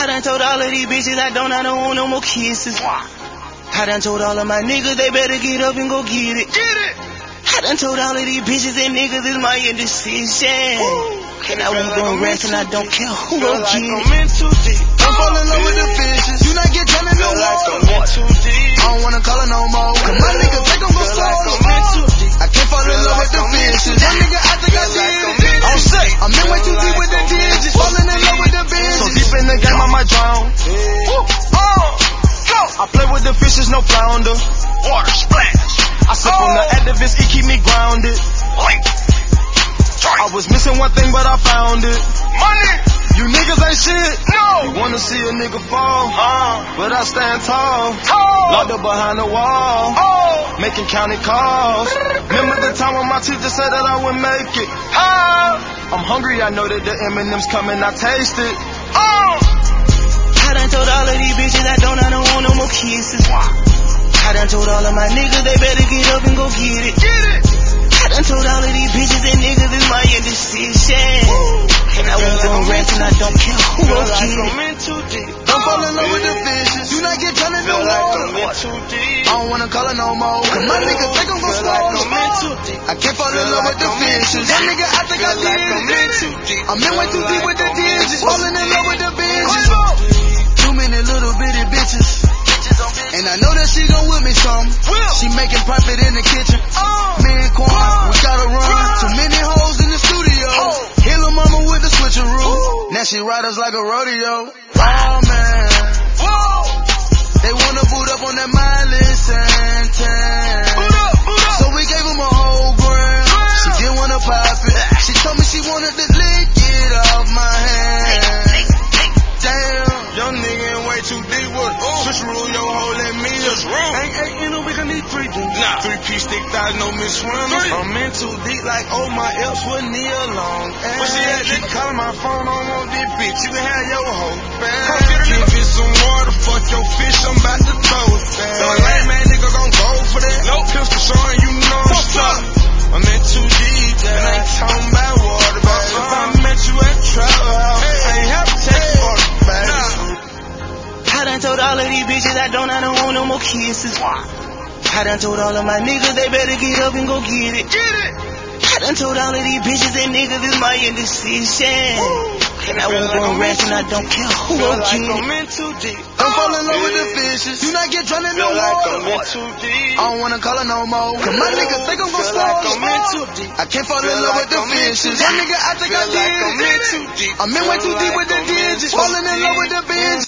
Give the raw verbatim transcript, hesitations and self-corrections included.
I done told all of these bitches I don't, I don't want no more kisses. I done told all of my niggas they better get up and go get it. Get it. I done told all of these bitches and niggas it's my indecision. And I won't go rest and I don't care who gon' like get it. I'm in too deep. Don't fall in love with the fishes. You not get down in the Feel like water. I'm in too deep. I don't wanna call her no more. Cause my niggas think I'm gon' Feel like swallow. I'm in too deep. I can't fall in Feel love like with the I'm in fishes. too Young deep. nigga, I think I Feel did like it. I'm in I'm too sick. deep. I'm in way too Feel deep with the like I'm in digits. too Falling in love with the deep. bitches. So deep in the game, I might drown. Woo. Oh, go. I play with the fishes, no flounder. Water splash. I sip on the activist, it keep me grounded. Link. I was missing one thing, but I found it. Money. You niggas ain't shit. No. You wanna see a nigga fall, uh, but I stand tall. Tall. Locked up behind the wall. Oh. Making county calls. Remember the time when my teacher said that I would make it. Uh. I'm hungry, I know that the M and M's coming, I taste it. Oh. I done told all of these bitches I don't, I don't want no more kisses. I done told all of my niggas they better get up and go get it. Get it. I done told all of these bitches and niggas it's my indecision. And I won't go rest and I don't care who Feel gon' like get it. I'm in too deep. Don't fall in love with the fishes. You not get down in the Feel like water. I'm in too deep. I don't wanna call her no more. Cause my niggas think I'm gon' Feel like swallow. I'm in too deep. I can't fall in Feel love like with the I'm in fishes. too Young deep. nigga, I think I Feel did like I'm in too it. deep. I'm in way too Feel deep like with the I'm in digits. too Falling in love with the bitches. deep. Too many little bitty bitches. And I know that she gon' with me some. She making profit in the kitchen. Me and Quan, we gotta run. Too many hoes in the studio. Hit lil' mama with the switcheroo. Now she ride us like a rodeo. Oh man. They wanna boot up on that Miley Santana. So we gave them a whole gram. She didn't wanna pop it. She told me she wanted to lick it off my hand. Damn. Young nigga ain't way too deep with it. Switch rule, your hoe let me just roll. Ain't ain't you know we can need three dudes. Nah. Three piece stick thighs, no Miss Reynolds. I'm in too deep like oh my else with Nia Long. Where she at? Keep calling my phone, I don't want this bitch. You can have your hoe back. Give it some water, fuck your fish, I'm about to throw it back. So a lame man nigga gon' go for that. No pistol showing you know I'm stuck. I'm in too deep, yeah. And I ain't talking about water, baby. If I met you at Travel House, I ain't have to take you for the baby. I done told all of these bitches I don't, I don't want no more kisses. I done told all of my niggas they better get up and go get it. Get it. I done told all of these bitches and niggas it's my indecision. And I won't go rest and I don't care who Feel gon' like get I'm it. in too deep. Don't fall in love with the fishes. You not get drowned in the Feel like I'm in water. too deep. I don't wanna call her no more. Cause my niggas think I'm gon' Feel like I'm in swallow. too deep. I can't fall in Feel love like with the I'm in too fishes. deep. Young nigga, I think I Feel like I'm in did too it. deep. I'm in way too Feel deep like with the I'm in digits. too Falling in love with the bitches.